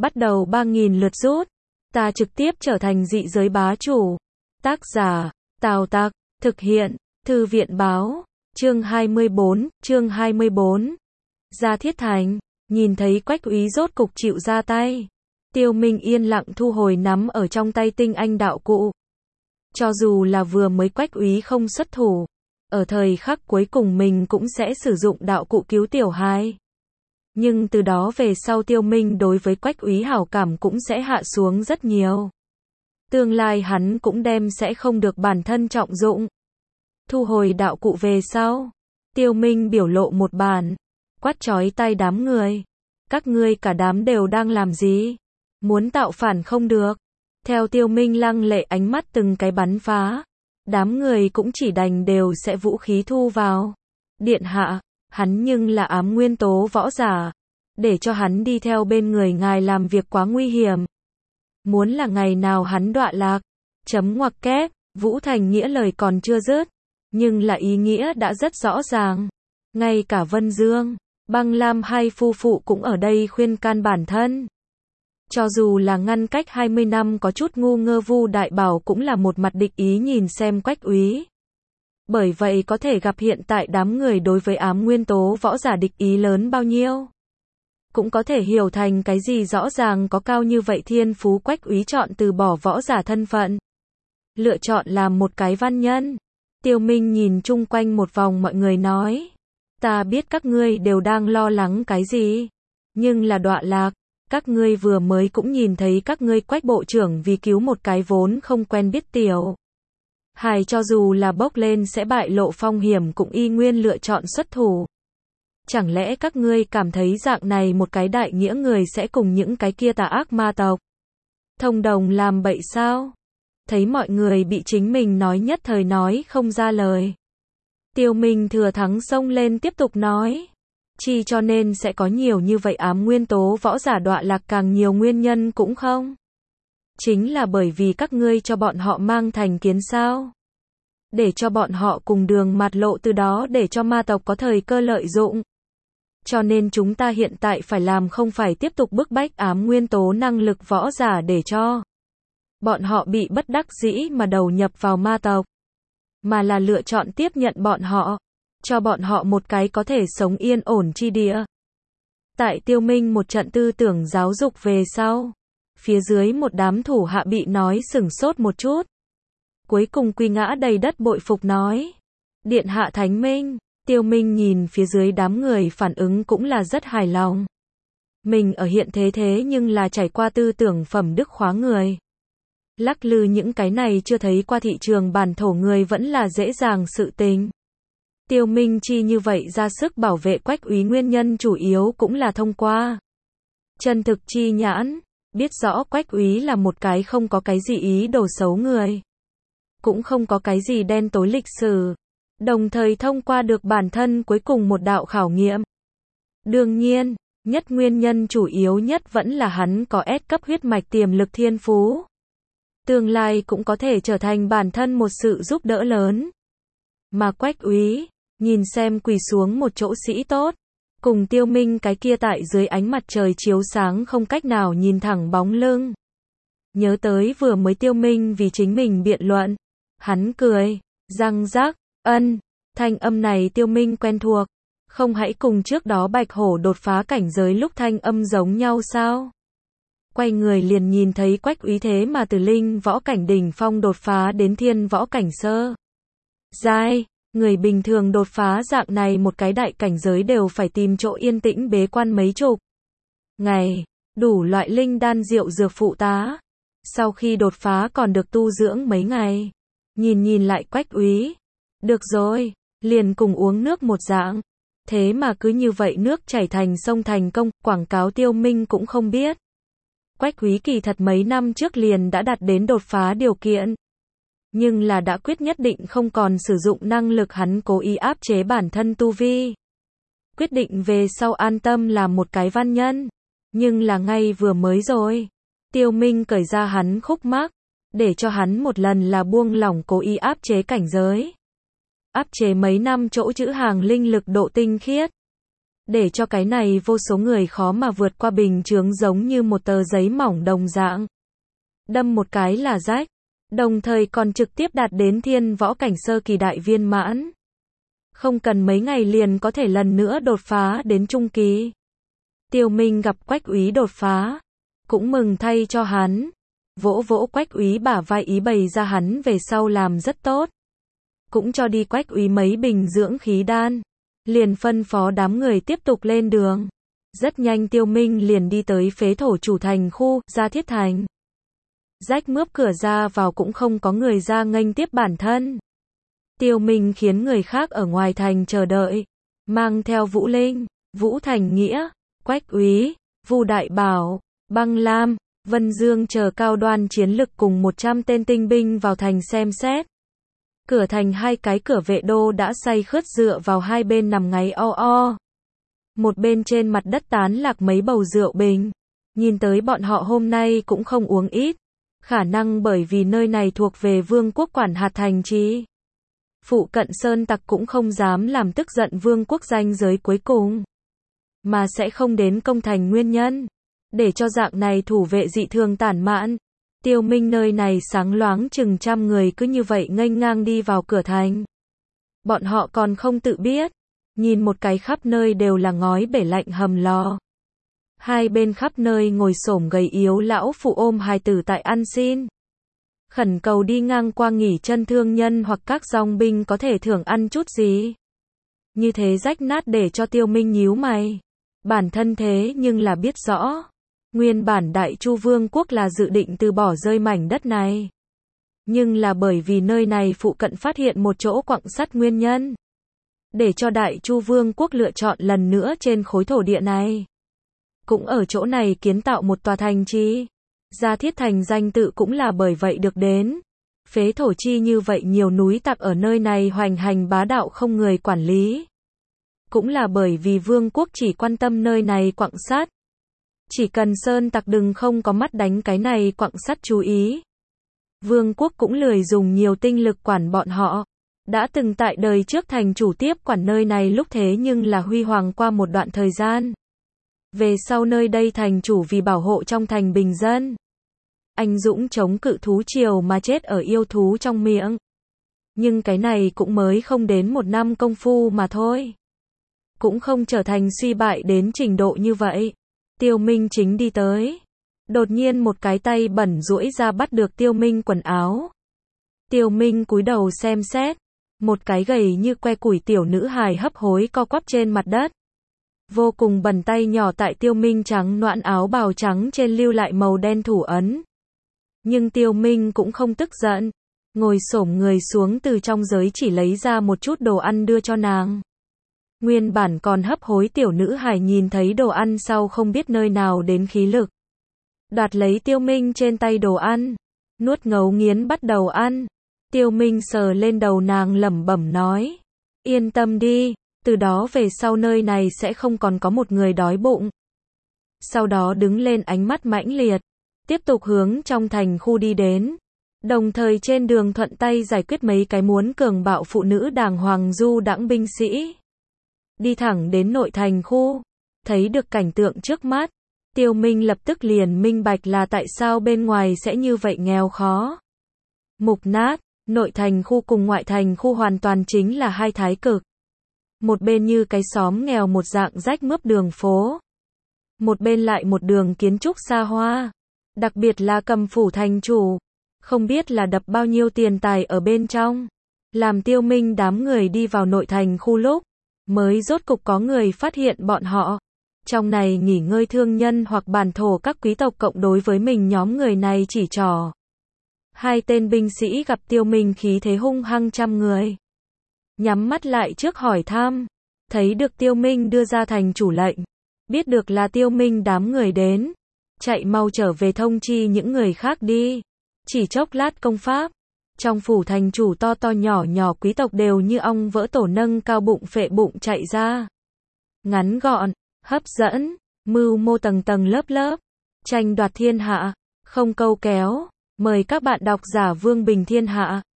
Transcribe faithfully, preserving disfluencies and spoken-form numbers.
bắt đầu ba nghìn lượt rút. Ta trực tiếp trở thành dị giới bá chủ. Tác giả, Tào Tặc, thực hiện, Thư viện báo, chương hai mươi bốn, chương hai mươi bốn. Gia Thiết Thành, nhìn thấy Quách Úy rốt cục chịu ra tay. Tiêu Minh yên lặng thu hồi nắm ở trong tay tinh anh đạo cụ. Cho dù là vừa mới Quách Úy không xuất thủ, ở thời khắc cuối cùng mình cũng sẽ sử dụng đạo cụ cứu tiểu hai. Nhưng từ đó về sau Tiêu Minh đối với Quách Úy hảo cảm cũng sẽ hạ xuống rất nhiều. Tương lai hắn cũng đem sẽ không được bản thân trọng dụng. Thu hồi đạo cụ về sau, Tiêu Minh biểu lộ một bản, quát chói tai đám người. Các ngươi cả đám đều đang làm gì? Muốn tạo phản không được. Theo Tiêu Minh lăng lệ ánh mắt từng cái bắn phá, đám người cũng chỉ đành đều sẽ vũ khí thu vào. Điện hạ, hắn nhưng là ám nguyên tố võ giả, để cho hắn đi theo bên người ngài làm việc quá nguy hiểm. Muốn là ngày nào hắn đọa lạc, chấm ngoặc kép, Vũ Thành Nghĩa lời còn chưa dứt, nhưng là ý nghĩa đã rất rõ ràng. Ngay cả Vân Dương, Băng Lam hai phu phụ cũng ở đây khuyên can bản thân. Cho dù là ngăn cách hai mươi năm có chút ngu ngơ, Vu Đại Bảo cũng là một mặt địch ý nhìn xem Quách Úy. Bởi vậy có thể gặp hiện tại đám người đối với ám nguyên tố võ giả địch ý lớn bao nhiêu. Cũng có thể hiểu thành cái gì rõ ràng có cao như vậy thiên phú Quách Úy chọn từ bỏ võ giả thân phận. Lựa chọn làm một cái văn nhân. Tiêu Minh nhìn chung quanh một vòng mọi người nói. Ta biết các ngươi đều đang lo lắng cái gì. Nhưng là đọa lạc. Các ngươi vừa mới cũng nhìn thấy các ngươi Quách bộ trưởng vì cứu một cái vốn không quen biết tiểu hài cho dù là bốc lên sẽ bại lộ phong hiểm cũng y nguyên lựa chọn xuất thủ. Chẳng lẽ các ngươi cảm thấy dạng này một cái đại nghĩa người sẽ cùng những cái kia tà ác ma tộc thông đồng làm bậy sao? Thấy mọi người bị chính mình nói nhất thời nói không ra lời. Tiêu Minh thừa thắng xông lên tiếp tục nói. Chi cho nên sẽ có nhiều như vậy ám nguyên tố võ giả đọa lạc, càng nhiều nguyên nhân cũng không. Chính là bởi vì các ngươi cho bọn họ mang thành kiến sao. Để cho bọn họ cùng đường mạt lộ, từ đó để cho ma tộc có thời cơ lợi dụng. Cho nên chúng ta hiện tại phải làm không phải tiếp tục bức bách ám nguyên tố năng lực võ giả để cho bọn họ bị bất đắc dĩ mà đầu nhập vào ma tộc, mà là lựa chọn tiếp nhận bọn họ, cho bọn họ một cái có thể sống yên ổn chi địa. Tại Tiêu Minh một trận tư tưởng giáo dục về sau, phía dưới một đám thủ hạ bị nói sửng sốt một chút. Cuối cùng quy ngã đầy đất bội phục nói. Điện hạ thánh minh. Tiêu Minh nhìn phía dưới đám người phản ứng cũng là rất hài lòng. Mình ở hiện thế thế nhưng là trải qua tư tưởng phẩm đức khóa người. Lắc lư những cái này chưa thấy qua thị trường bản thổ người vẫn là dễ dàng sự tình. Tiêu Minh chi như vậy ra sức bảo vệ Quách Úy nguyên nhân chủ yếu cũng là thông qua chân thực chi nhãn, biết rõ Quách Úy là một cái không có cái gì ý đồ xấu người, cũng không có cái gì đen tối lịch sử, đồng thời thông qua được bản thân cuối cùng một đạo khảo nghiệm. Đương nhiên, nhất nguyên nhân chủ yếu nhất vẫn là hắn có S cấp huyết mạch tiềm lực thiên phú. Tương lai cũng có thể trở thành bản thân một sự giúp đỡ lớn. Mà Quách Úy, nhìn xem quỳ xuống một chỗ sĩ tốt, cùng Tiêu Minh cái kia tại dưới ánh mặt trời chiếu sáng không cách nào nhìn thẳng bóng lưng. Nhớ tới vừa mới Tiêu Minh vì chính mình biện luận, hắn cười, răng rắc, ân, thanh âm này Tiêu Minh quen thuộc, không hãy cùng trước đó Bạch Hổ đột phá cảnh giới lúc thanh âm giống nhau sao? Quay người liền nhìn thấy Quách Úy thế mà từ linh võ cảnh đỉnh phong đột phá đến thiên võ cảnh sơ giai. Người bình thường đột phá dạng này một cái đại cảnh giới đều phải tìm chỗ yên tĩnh bế quan mấy chục ngày, đủ loại linh đan rượu dược phụ tá. Sau khi đột phá còn được tu dưỡng mấy ngày. Nhìn nhìn lại Quách Úy, được rồi, liền cùng uống nước một dạng. Thế mà cứ như vậy nước chảy thành sông thành công, quảng cáo Tiêu Minh cũng không biết. Quách Úy kỳ thật mấy năm trước liền đã đạt đến đột phá điều kiện. Nhưng là đã quyết nhất định không còn sử dụng năng lực, hắn cố ý áp chế bản thân tu vi. Quyết định về sau an tâm làm một cái văn nhân. Nhưng là ngay vừa mới rồi, Tiêu Minh cởi ra hắn khúc mắc, để cho hắn một lần là buông lỏng cố ý áp chế cảnh giới. Áp chế mấy năm chỗ chữ hàng linh lực độ tinh khiết. để cho cái này vô số người khó mà vượt qua bình chướng giống như một tờ giấy mỏng đồng dạng. Đâm một cái là rách, đồng thời còn trực tiếp đạt đến thiên võ cảnh sơ kỳ đại viên mãn. Không cần mấy ngày liền có thể lần nữa đột phá đến trung kỳ. Tiêu Minh gặp Quách Úy đột phá, cũng mừng thay cho hắn. Vỗ vỗ Quách Úy bả vai ý bày ra hắn về sau làm rất tốt. Cũng cho đi Quách Úy mấy bình dưỡng khí đan. Liền phân phó đám người tiếp tục lên đường. Rất nhanh Tiêu Minh liền đi tới phế thổ chủ thành khu, Gia Thiết Thành. Rách mướp cửa ra vào cũng không có người ra nghênh tiếp bản thân. Tiêu Minh khiến người khác ở ngoài thành chờ đợi. Mang theo Vũ Linh, Vũ Thành Nghĩa, Quách Úy, Vu Đại Bảo, Băng Lam, Vân Dương chờ cao đoan chiến lực cùng một trăm tên tinh binh vào thành xem xét. Cửa thành hai cái cửa vệ đô đã say khướt dựa vào hai bên nằm ngáy o o. Một bên trên mặt đất tán lạc mấy bầu rượu bình. Nhìn tới bọn họ hôm nay cũng không uống ít. Khả năng bởi vì nơi này thuộc về vương quốc quản hạt thành trì. Phụ cận sơn tặc cũng không dám làm tức giận vương quốc ranh giới cuối cùng. Mà sẽ không đến công thành nguyên nhân. Để cho dạng này thủ vệ dị thường tản mạn. Tiêu Minh nơi này sáng loáng chừng trăm người cứ như vậy nghênh ngang đi vào cửa thành. Bọn họ còn không tự biết. Nhìn một cái khắp nơi đều là ngói bể lạnh hầm lò. Hai bên khắp nơi ngồi xổm gầy yếu lão phụ ôm hài tử tại ăn xin. Khẩn cầu đi ngang qua nghỉ chân thương nhân hoặc các dòng binh có thể thưởng ăn chút gì. Như thế rách nát để cho Tiêu Minh nhíu mày. Bản thân thế nhưng là biết rõ. Nguyên bản Đại Chu Vương quốc là dự định từ bỏ rơi mảnh đất này. Nhưng là bởi vì nơi này phụ cận phát hiện một chỗ quặng sắt nguyên nhân. Để cho Đại Chu Vương quốc lựa chọn lần nữa trên khối thổ địa này. Cũng ở chỗ này kiến tạo một tòa thành trì. Gia Thiết Thành danh tự cũng là bởi vậy được đến. Phế thổ chi như vậy nhiều núi tặc ở nơi này hoành hành bá đạo không người quản lý. Cũng là bởi vì vương quốc chỉ quan tâm nơi này quặng sắt. Chỉ cần sơn tặc đừng không có mắt đánh cái này quặng sắt chú ý. Vương quốc cũng lười dùng nhiều tinh lực quản bọn họ. Đã từng tại đời trước thành chủ tiếp quản nơi này lúc thế nhưng là huy hoàng qua một đoạn thời gian. Về sau nơi đây thành chủ vì bảo hộ trong thành bình dân. Anh dũng chống cự thú triều mà chết ở yêu thú trong miệng. Nhưng cái này cũng mới không đến một năm công phu mà thôi. Cũng không trở thành suy bại đến trình độ như vậy. Tiêu Minh chính đi tới. Đột nhiên một cái tay bẩn duỗi ra bắt được Tiêu Minh quần áo. Tiêu Minh cúi đầu xem xét. Một cái gầy như que củi tiểu nữ hài hấp hối co quắp trên mặt đất. Vô cùng bẩn tay nhỏ tại Tiêu Minh trắng noãn áo bào trắng trên lưu lại màu đen thủ ấn. Nhưng Tiêu Minh cũng không tức giận. Ngồi xổm người xuống từ trong giới chỉ lấy ra một chút đồ ăn đưa cho nàng. Nguyên bản còn hấp hối tiểu nữ hài nhìn thấy đồ ăn sau không biết nơi nào đến khí lực. Đoạt lấy Tiêu Minh trên tay đồ ăn. Nuốt ngấu nghiến bắt đầu ăn. Tiêu Minh sờ lên đầu nàng lẩm bẩm nói. Yên tâm đi, từ đó về sau nơi này sẽ không còn có một người đói bụng. Sau đó đứng lên ánh mắt mãnh liệt. Tiếp tục hướng trong thành khu đi đến. Đồng thời trên đường thuận tay giải quyết mấy cái muốn cường bạo phụ nữ đàng hoàng du đãng binh sĩ. Đi thẳng đến nội thành khu. Thấy được cảnh tượng trước mắt. Tiêu Minh lập tức liền minh bạch là tại sao bên ngoài sẽ như vậy nghèo khó. Mục nát, nội thành khu cùng ngoại thành khu hoàn toàn chính là hai thái cực. Một bên như cái xóm nghèo một dạng rách mướp đường phố. Một bên lại một đường kiến trúc xa hoa. Đặc biệt là Cầm phủ thành chủ. Không biết là đập bao nhiêu tiền tài ở bên trong. Làm Tiêu Minh đám người đi vào nội thành khu lúc. Mới rốt cục có người phát hiện bọn họ. Trong này nghỉ ngơi thương nhân hoặc bản thổ các quý tộc cộng đối với mình nhóm người này chỉ trỏ. Hai tên binh sĩ gặp Tiêu Minh khí thế hung hăng trăm người. Nhắm mắt lại trước hỏi thăm. Thấy được Tiêu Minh đưa ra thành chủ lệnh. Biết được là Tiêu Minh đám người đến. Chạy mau trở về thông chi những người khác đi. Chỉ chốc lát công pháp. Trong phủ thành chủ to to nhỏ nhỏ quý tộc đều như ong vỡ tổ nâng cao bụng phệ bụng chạy ra. Ngắn gọn, hấp dẫn, mưu mô tầng tầng lớp lớp. Tranh đoạt thiên hạ, không câu kéo. Mời các bạn đọc giả Vương Bình Thiên Hạ.